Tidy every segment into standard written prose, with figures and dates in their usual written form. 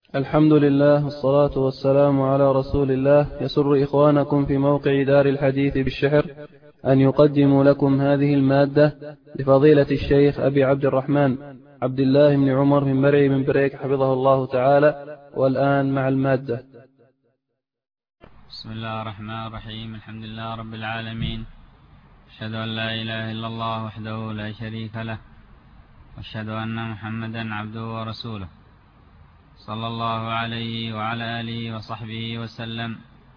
الحمد لله والصلاة والسلام على رسول الله. يسر إخوانكم في موقع دار الحديث بالشحر أن يقدموا لكم هذه المادة لفضيلة الشيخ أبي عبد الرحمن عبد الله بن عمر من مرعي من بريك حفظه الله تعالى. والآن مع المادة. بسم الله الرحمن الرحيم. الحمد لله رب العالمين، أشهد أن لا إله إلا الله وحده لا شريك له، وأشهد أن محمدا عبده ورسوله، صلى الله عليه وعلى آله وصحبه وسلم.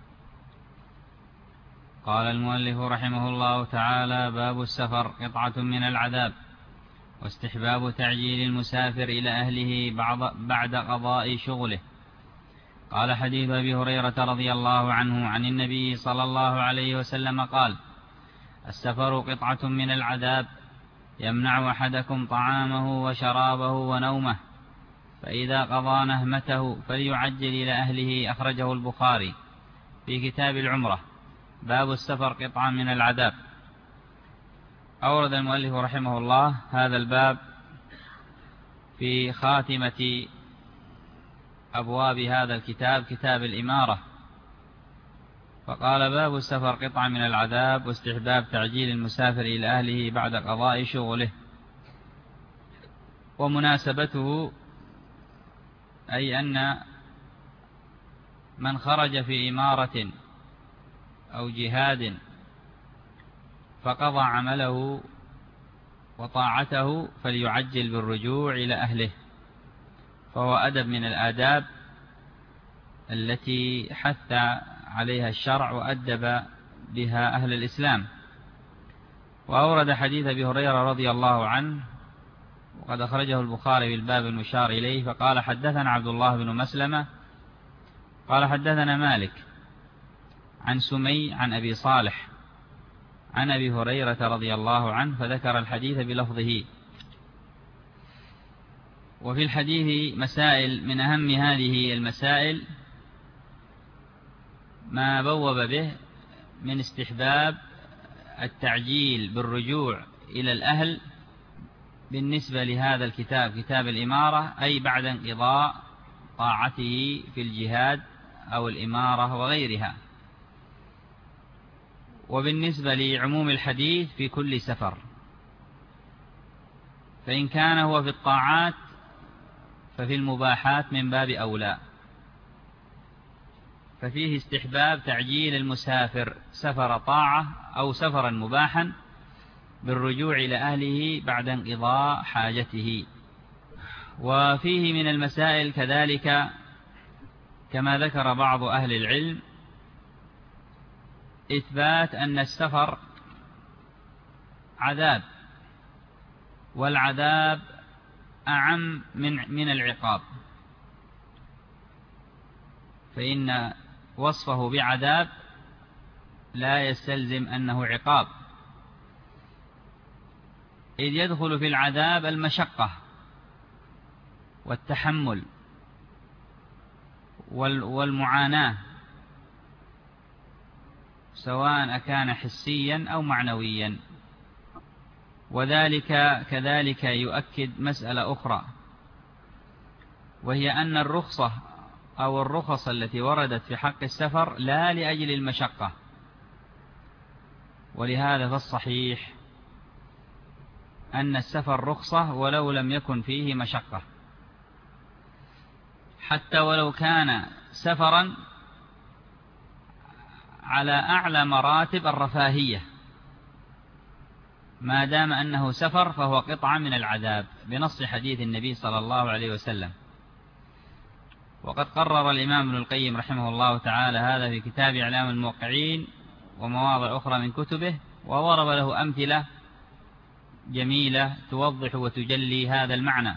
قال المؤلف رحمه الله تعالى: باب السفر قطعة من العذاب، واستحباب تعجيل المسافر إلى أهله بعد قضاء شغله. قال: حديث أبي هريرة رضي الله عنه عن النبي صلى الله عليه وسلم قال: السفر قطعة من العذاب، يمنع أحدكم طعامه وشرابه ونومه، فإذا قضى نهمته فليعجل إلى أهله. أخرجه البخاري في كتاب العمرة. باب السفر قطعة من العذاب. أورد المؤلف رحمه الله هذا الباب في خاتمة أبواب هذا الكتاب، كتاب الإمارة، فقال: باب السفر قطعة من العذاب، واستحباب تعجيل المسافر إلى أهله بعد قضاء شغله. ومناسبته أي أن من خرج في إمارة أو جهاد فقضى عمله وطاعته فليعجل بالرجوع إلى أهله، فهو أدب من الآداب التي حث عليها الشرع وأدب بها أهل الإسلام. وأورد حديث أبي هريرة رضي الله عنه، وقد أخرجه البخاري في الباب المشار إليه، فقال: حدثنا عبد الله بن مسلمة قال: حدثنا مالك عن سمي عن أبي صالح عن أبي هريرة رضي الله عنه، فذكر الحديث بلفظه. وفي الحديث مسائل، من أهم هذه المسائل ما بوب به من استحباب التعجيل بالرجوع إلى الأهل بالنسبة لهذا الكتاب، كتاب الإمارة، أي بعد انقضاء طاعته في الجهاد أو الإمارة وغيرها. وبالنسبة لعموم الحديث في كل سفر، فإن كان هو في الطاعات ففي المباحات من باب أولى، ففيه استحباب تعجيل المسافر سفر طاعة أو سفرا مباحا بالرجوع إلى أهله بعد انقضاء حاجته. وفيه من المسائل كذلك كما ذكر بعض أهل العلم إثبات أن السفر عذاب، والعذاب أعم من العقاب، فإن وصفه بعذاب لا يستلزم أنه عقاب، إذ يدخل في العذاب المشقة والتحمل والمعاناة، سواء أكان حسيا أو معنويا. وذلك كذلك يؤكد مسألة أخرى، وهي أن الرخصة أو الرخص التي وردت في حق السفر لا لأجل المشقة، ولهذا فالصحيح أن السفر رخصة ولو لم يكن فيه مشقة، حتى ولو كان سفرا على أعلى مراتب الرفاهية، ما دام أنه سفر فهو قطعة من العذاب بنص حديث النبي صلى الله عليه وسلم. وقد قرر الإمام ابن القيم رحمه الله تعالى هذا في كتاب إعلام الموقعين ومواضع أخرى من كتبه، وضرب له أمثلة جميلة توضح وتجلي هذا المعنى.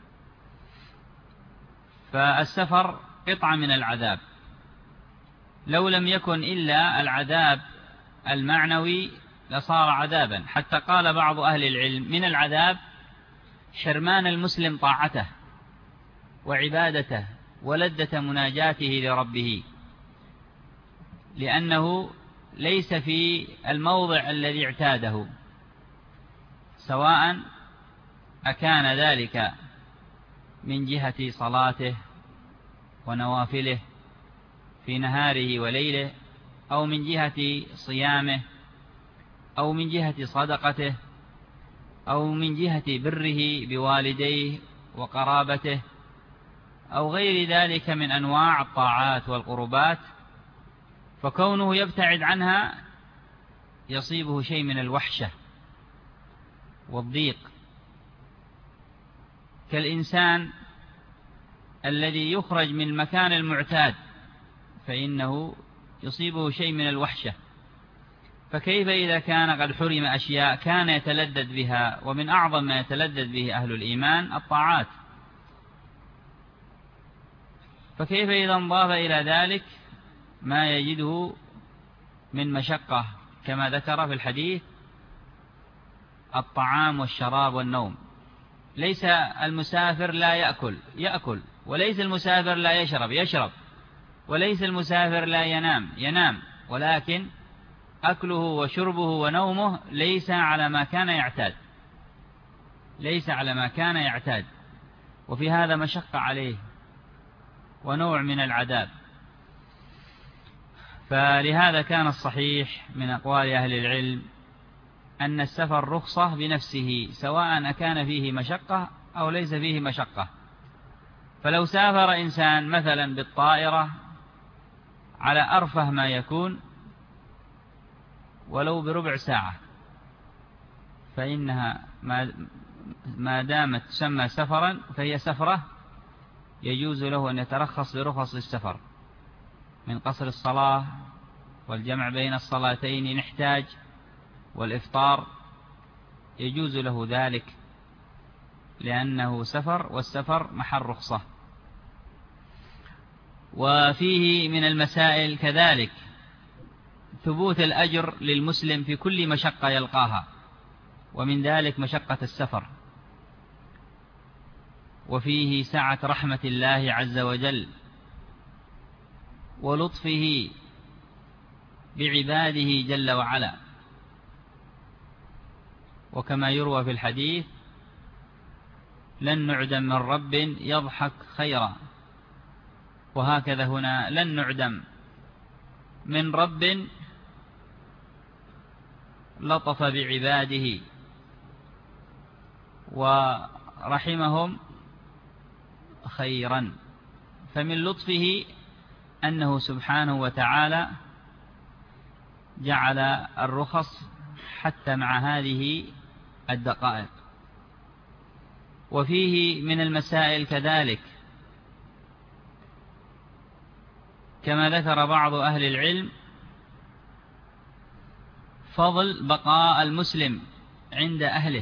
فالسفر قطعة من العذاب، لو لم يكن إلا العذاب المعنوي لصار عذابا، حتى قال بعض أهل العلم من العذاب حرمان المسلم طاعته وعبادته ولذة مناجاته لربه، لأنه ليس في الموضع الذي اعتاده، سواء أكان ذلك من جهة صلاته ونوافله في نهاره وليله، أو من جهة صيامه، أو من جهة صدقته، أو من جهة بره بوالديه وقرابته، أو غير ذلك من أنواع الطاعات والقربات، فكونه يبتعد عنها يصيبه شيء من الوحشة والضيق، كالإنسان الذي يخرج من المكان المعتاد فإنه يصيبه شيء من الوحشة، فكيف إذا كان قد حرم أشياء كان يتلذذ بها، ومن أعظم ما يتلذذ به أهل الإيمان الطاعات، فكيف إذا انضاف إلى ذلك ما يجده من مشقة كما ذكر في الحديث الطعام والشراب والنوم. ليس المسافر لا يأكل، وليس المسافر لا يشرب، وليس المسافر لا ينام، ولكن أكله وشربه ونومه ليس على ما كان يعتاد، وفي هذا مشقة عليه ونوع من العذاب. فلهذا كان الصحيح من أقوال أهل العلم أن السفر رخصة بنفسه، سواء كان فيه مشقة أو ليس فيه مشقة. فلو سافر إنسان مثلا بالطائرة على أرفه ما يكون ولو بربع ساعة، فإنها ما دامت تسمى سفرا فهي سفرة، يجوز له أن يترخص برخص السفر من قصر الصلاة والجمع بين الصلاتين نحتاج والإفطار، يجوز له ذلك لأنه سفر، والسفر محل رخصة. وفيه من المسائل كذلك ثبوت الأجر للمسلم في كل مشقة يلقاها، ومن ذلك مشقة السفر، وفيه سعة رحمة الله عز وجل ولطفه بعباده جل وعلا، وكما يروى في الحديث لن نعدم من رب يضحك خيرا، وهكذا هنا لن نعدم من رب لطف بعباده ورحمهم خيرا. فمن لطفه أنه سبحانه وتعالى جعل الرخص حتى مع هذه الدقائق. وفيه من المسائل كذلك كما ذكر بعض أهل العلم فضل بقاء المسلم عند أهله،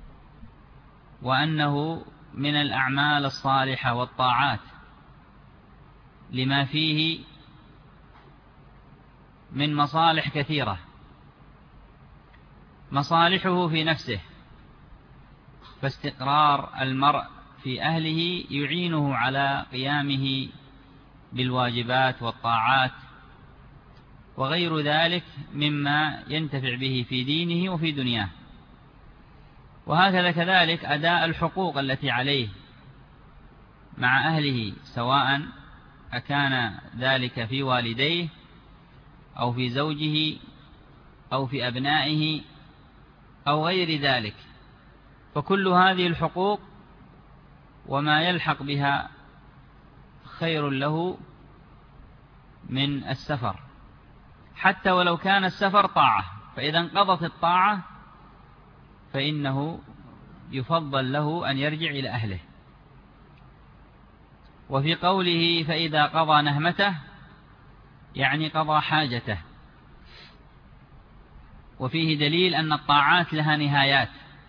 وأنه من الأعمال الصالحة والطاعات لما فيه من مصالح كثيرة، مصالحه في نفسه، فاستقرار المرء في أهله يعينه على قيامه بالواجبات والطاعات وغير ذلك مما ينتفع به في دينه وفي دنياه. وهكذا كذلك أداء الحقوق التي عليه مع أهله، سواء أكان ذلك في والديه أو في زوجه أو في أبنائه أو غير ذلك، فكل هذه الحقوق وما يلحق بها خير له من السفر، حتى ولو كان السفر طاعة، فإذا انقضت الطاعة فإنه يفضل له أن يرجع إلى أهله. وفي قوله فإذا قضى نهمته يعني قضى حاجته، وفيه دليل أن الطاعات لها نهايات،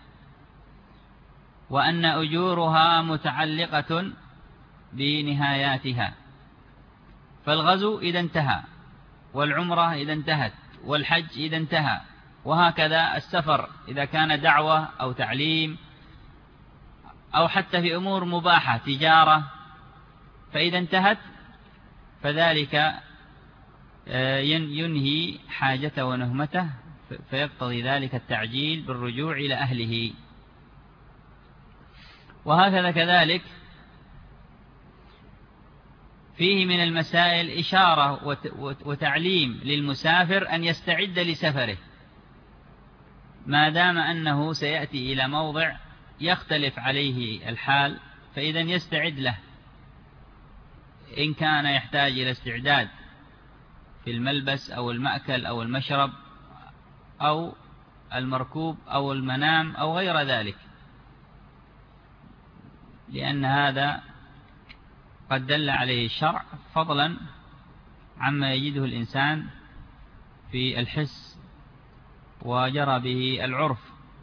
وأن أجورها متعلقة بنهاياتها، فالغزو إذا انتهى، والعمرة إذا انتهت، والحج إذا انتهى، وهكذا السفر إذا كان دعوة أو تعليم أو حتى في أمور مباحة تجارة، فإذا انتهت فذلك ينهي حاجته ونهمته، فيقتضي ذلك التعجيل بالرجوع إلى أهله. وهكذا كذلك فيه من المسائل إشارة وتعليم للمسافر أن يستعد لسفره، ما دام أنه سيأتي إلى موضع يختلف عليه الحال، فإذا يستعد له، إن كان يحتاج إلى استعداد في الملبس أو المأكل أو المشرب أو المركوب أو المنام أو غير ذلك، لأن هذا قد دل عليه الشرع فضلا عما يجده الإنسان في الحس وجرى به العرف.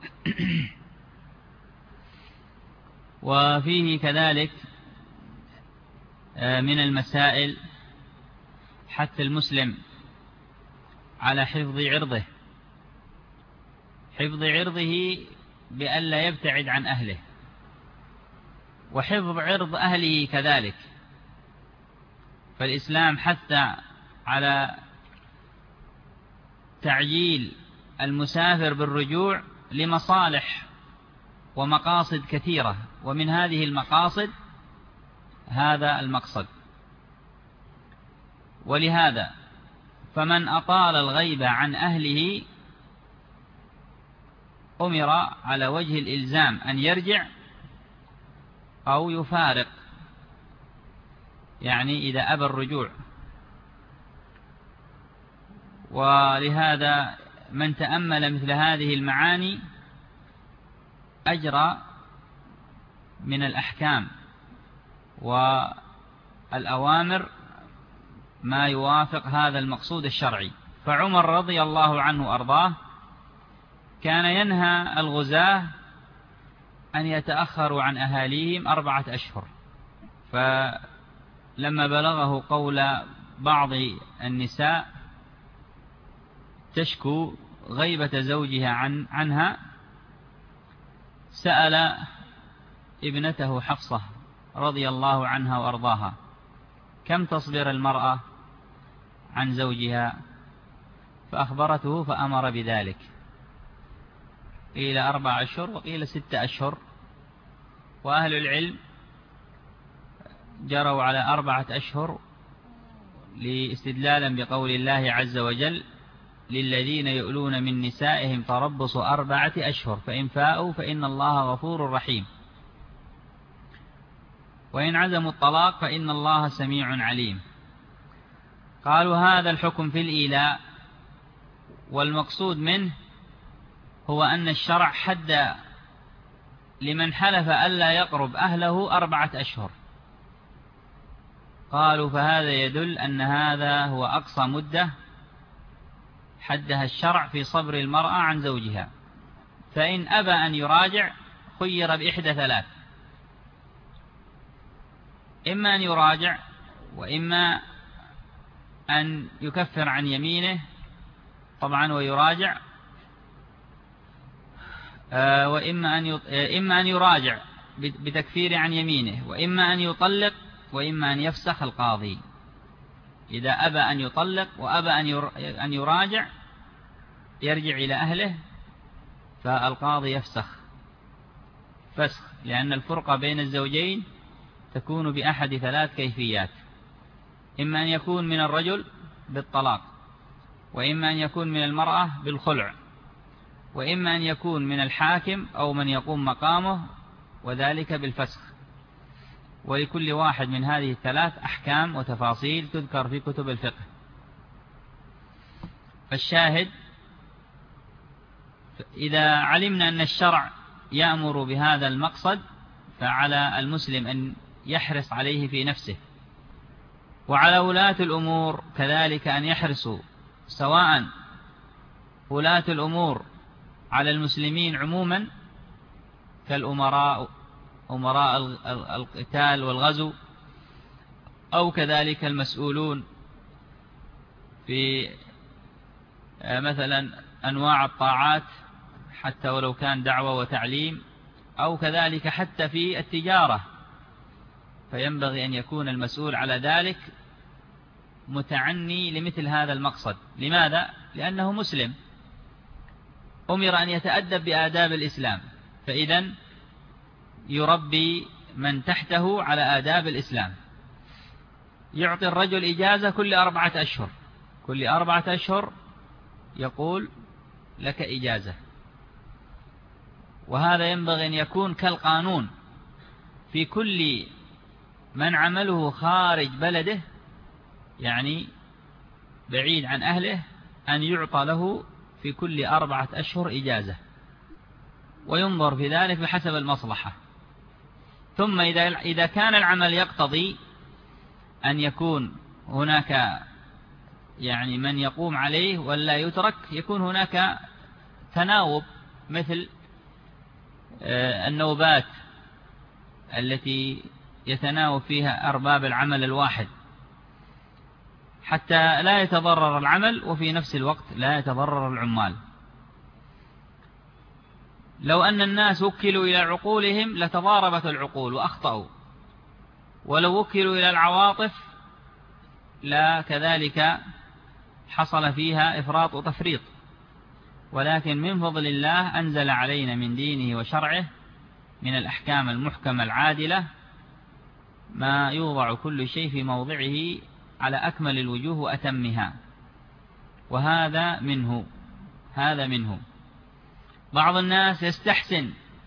وفيه كذلك من المسائل حث المسلم على حفظ عرضه، حفظ عرضه بألا يبتعد عن أهله، وحفظ عرض أهله كذلك. فالإسلام حث على تعجيل المسافر بالرجوع لمصالح ومقاصد كثيرة، ومن هذه المقاصد هذا المقصد. ولهذا فمن أطال الغيبة عن أهله أمر على وجه الإلزام أن يرجع أو يفارق، يعني إذا أبى الرجوع. ولهذا من تأمل مثل هذه المعاني أجرى من الأحكام والأوامر ما يوافق هذا المقصود الشرعي. فعمر رضي الله عنه أرضاه كان ينهى الغزاة أن يتأخروا عن أهاليهم 4 أشهر، فلما بلغه قول بعض النساء تشكو غيبة زوجها عنها، سأل ابنته حفصة رضي الله عنها وأرضاها: كم تصبر المرأة عن زوجها؟ فأخبرته فأمر بذلك، قيل 4 أشهر وقيل 6 أشهر، وأهل العلم جروا على 4 أشهر لاستدلالا بقول الله عز وجل: للذين يؤلون من نسائهم تربص 4 أشهر فإن فاءوا فإن الله غفور رحيم، وإن عزموا الطلاق فإن الله سميع عليم. قالوا هذا الحكم في الإيلاء، والمقصود منه هو أن الشرع حد لمن حلف ألا يقرب أهله 4 أشهر. قالوا فهذا يدل أن هذا هو أقصى مدة حدها الشرع في صبر المرأة عن زوجها، فإن أبى أن يراجع خير بإحدى 3: إما أن يراجع، وإما أن يكفر عن يمينه طبعا ويراجع، إما أن يراجع بتكفير عن يمينه، وإما أن يطلق، وإما أن يفسخ القاضي. إذا أبى أن يطلق وأبى أن يراجع يرجع إلى أهله، فالقاضي يفسخ فسخ، لأن الفرقة بين الزوجين تكون بأحد 3 كيفيات: إما أن يكون من الرجل بالطلاق، وإما أن يكون من المرأة بالخلع، وإما أن يكون من الحاكم أو من يقوم مقامه، وذلك بالفسخ. ولكل واحد من هذه ال3 أحكام وتفاصيل تذكر في كتب الفقه. فالشاهد إذا علمنا أن الشرع يأمر بهذا المقصد، فعلى المسلم أن يحرص عليه في نفسه، وعلى ولاة الأمور كذلك أن يحرصوا، سواء ولاة الأمور على المسلمين عموما كالأمراء، أمراء القتال والغزو، أو كذلك المسؤولون في مثلا أنواع الطاعات حتى ولو كان دعوة وتعليم، أو كذلك حتى في التجارة، فينبغي أن يكون المسؤول على ذلك متعني لمثل هذا المقصد. لماذا؟ لأنه مسلم أمر أن يتأدب بآداب الإسلام، فإذن يربي من تحته على آداب الإسلام. يعطي الرجل إجازة كل 4 أشهر، كل 4 أشهر يقول لك إجازة. وهذا ينبغي أن يكون كالقانون في كل من عمله خارج بلده، يعني بعيد عن أهله، أن يعطى له في كل 4 أشهر إجازة، وينظر في ذلك بحسب المصلحة. ثم إذا كان العمل يقتضي أن يكون هناك يعني من يقوم عليه ولا يترك، يكون هناك تناوب، مثل النوبات التي يتناوب فيها أرباب العمل الواحد، حتى لا يتضرر العمل وفي نفس الوقت لا يتضرر العمال. لو أن الناس وكلوا إلى عقولهم لتضاربت العقول وأخطأوا، ولو وكلوا إلى العواطف لا كذلك حصل فيها إفراط وتفريط. ولكن من فضل الله أنزل علينا من دينه وشرعه من الأحكام المحكمة العادلة ما يوضع كل شيء في موضعه على أكمل الوجوه وأتمها، وهذا منه. هذا منه. بعض الناس يستحسن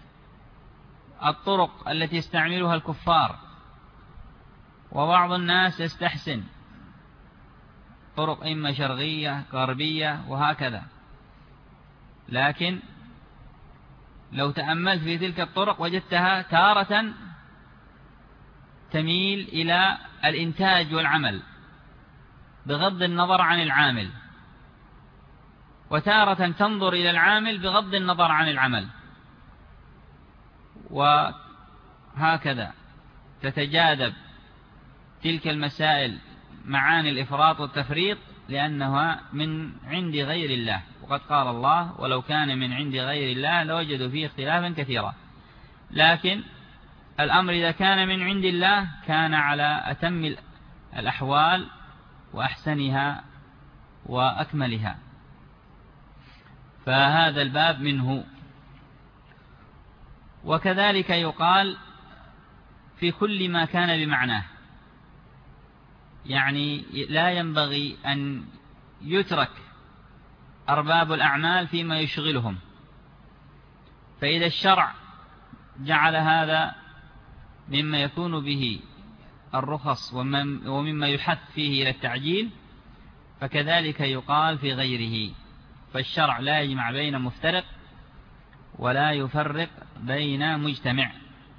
الطرق التي يستعملها الكفار، وبعض الناس يستحسن طرق إما شرقية غربية وهكذا. لكن لو تأملت في تلك الطرق وجدتها تارة تميل إلى الإنتاج والعمل بغض النظر عن العامل، وتارة تنظر إلى العامل بغض النظر عن العمل، وهكذا تتجاذب تلك المسائل معاني الإفراط والتفريط، لأنها من عند غير الله. وقد قال الله: ولو كان من عند غير الله لوجدوا فيه اختلافا كثيرا. لكن الأمر إذا كان من عند الله كان على أتم الأحوال وأحسنها وأكملها. فهذا الباب منه. وكذلك يقال في كل ما كان بمعناه، يعني لا ينبغي أن يترك أرباب الأعمال فيما يشغلهم. فإذا الشرع جعل هذا مما يكون به الرخص ومما يحث فيه إلى التعجيل، فكذلك يقال في غيره. فالشرع لا يجمع بين مفترق ولا يفرق بين مجتمع.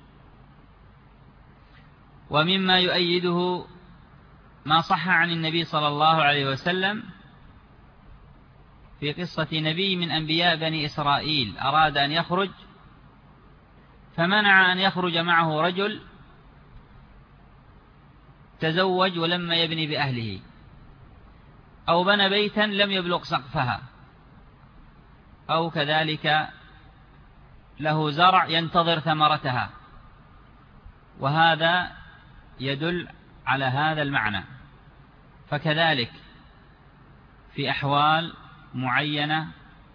ومما يؤيده ما صح عن النبي صلى الله عليه وسلم في قصة نبي من أنبياء بني إسرائيل أراد أن يخرج فمنع أن يخرج معه رجل تزوج ولم يبني بأهله، أو بنى بيتا لم يبلغ سقفها، أو كذلك له زرع ينتظر ثمرتها. وهذا يدل على هذا المعنى. فكذلك في أحوال معينة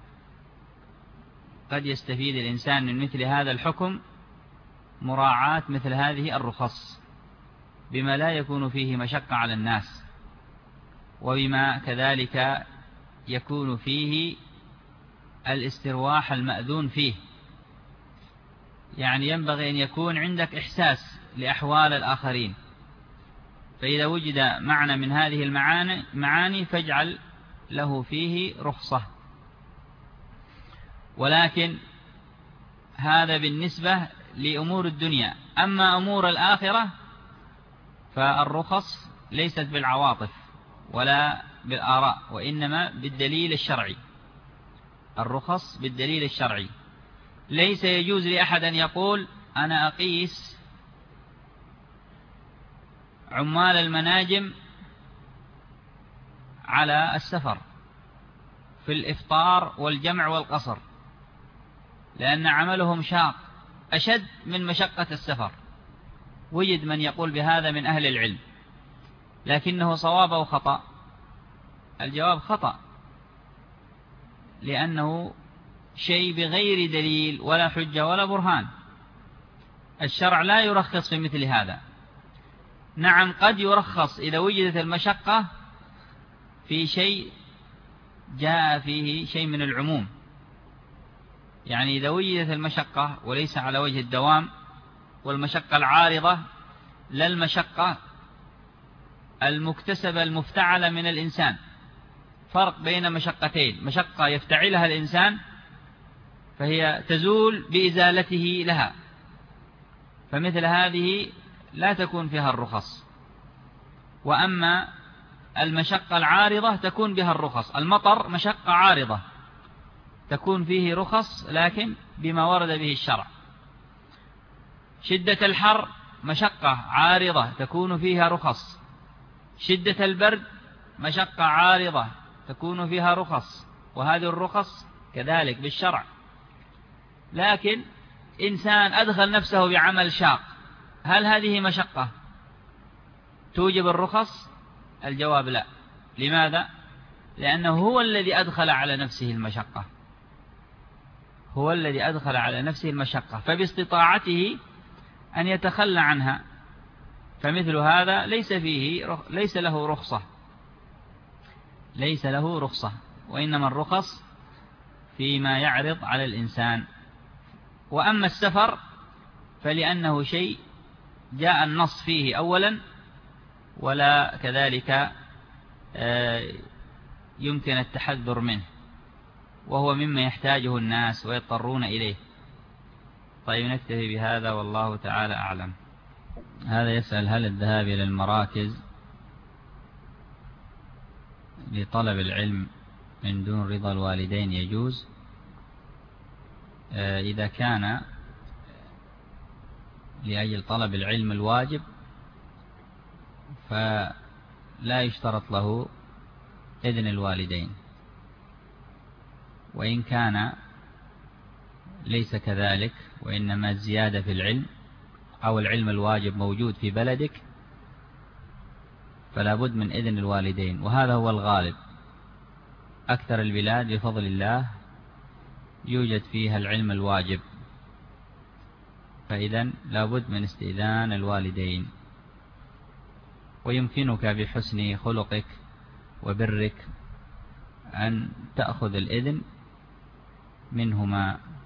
قد يستفيد الإنسان من مثل هذا الحكم مراعاة مثل هذه الرخص بما لا يكون فيه مشقة على الناس، وبما كذلك يكون فيه الاسترواح المأذون فيه. يعني ينبغي أن يكون عندك إحساس لأحوال الآخرين، فإذا وجد معنى من هذه المعاني فاجعل له فيه رخصة. ولكن هذا بالنسبة لأمور الدنيا. أما أمور الآخرة فالرخص ليست بالعواطف ولا بالآراء، وإنما بالدليل الشرعي. الرخص بالدليل الشرعي. ليس يجوز لأحد أن يقول أنا أقيس عمال المناجم على السفر في الإفطار والجمع والقصر، لأن عملهم شاق أشد من مشقة السفر. وجد من يقول بهذا من أهل العلم، لكنه صواب أو خطأ؟ الجواب خطأ، لأنه شيء بغير دليل ولا حجة ولا برهان. الشرع لا يرخص في مثل هذا. نعم قد يرخص إذا وجدت المشقة في شيء جاء فيه شيء من العموم، يعني إذا وجدت المشقة وليس على وجه الدوام، والمشقة العارضة لا المشقة المكتسبة المفتعلة من الإنسان. فرق بين مشقتين: مشقة يفتعلها الإنسان فهي تزول بإزالته لها، فمثل هذه لا تكون فيها الرخص. وأما المشقة العارضة تكون بها الرخص. المطر مشقة عارضة تكون فيه رخص لكن بما ورد به الشرع. شدة الحر مشقة عارضة تكون فيها رخص. شدة البرد مشقة عارضة تكون فيها رخص، وهذه الرخص كذلك بالشرع. لكن إنسان أدخل نفسه بعمل شاق، هل هذه مشقة توجب الرخص؟ الجواب لا. لماذا؟ لأنه هو الذي أدخل على نفسه المشقة، هو الذي أدخل على نفسه المشقة، فباستطاعته أن يتخلى عنها. فمثل هذا ليس له رخصة، وإنما الرخص فيما يعرض على الإنسان. وأما السفر فلأنه شيء جاء النص فيه أولا، ولا كذلك يمكن التحذر منه، وهو مما يحتاجه الناس ويضطرون إليه. طيب نكتفي بهذا والله تعالى أعلم. هذا يسأل: هل الذهاب إلى المراكز لطلب العلم من دون رضا الوالدين يجوز؟ إذا كان لأجل طلب العلم الواجب فلا يشترط له إذن الوالدين، وإن كان ليس كذلك وإنما الزيادة في العلم أو العلم الواجب موجود في بلدك فلا بد من إذن الوالدين، وهذا هو الغالب. أكثر البلاد بفضل الله يوجد فيها العلم الواجب، فإذا لا بد من استئذان الوالدين. ويمكنك بحسن خلقك وبرك أن تأخذ الإذن منهما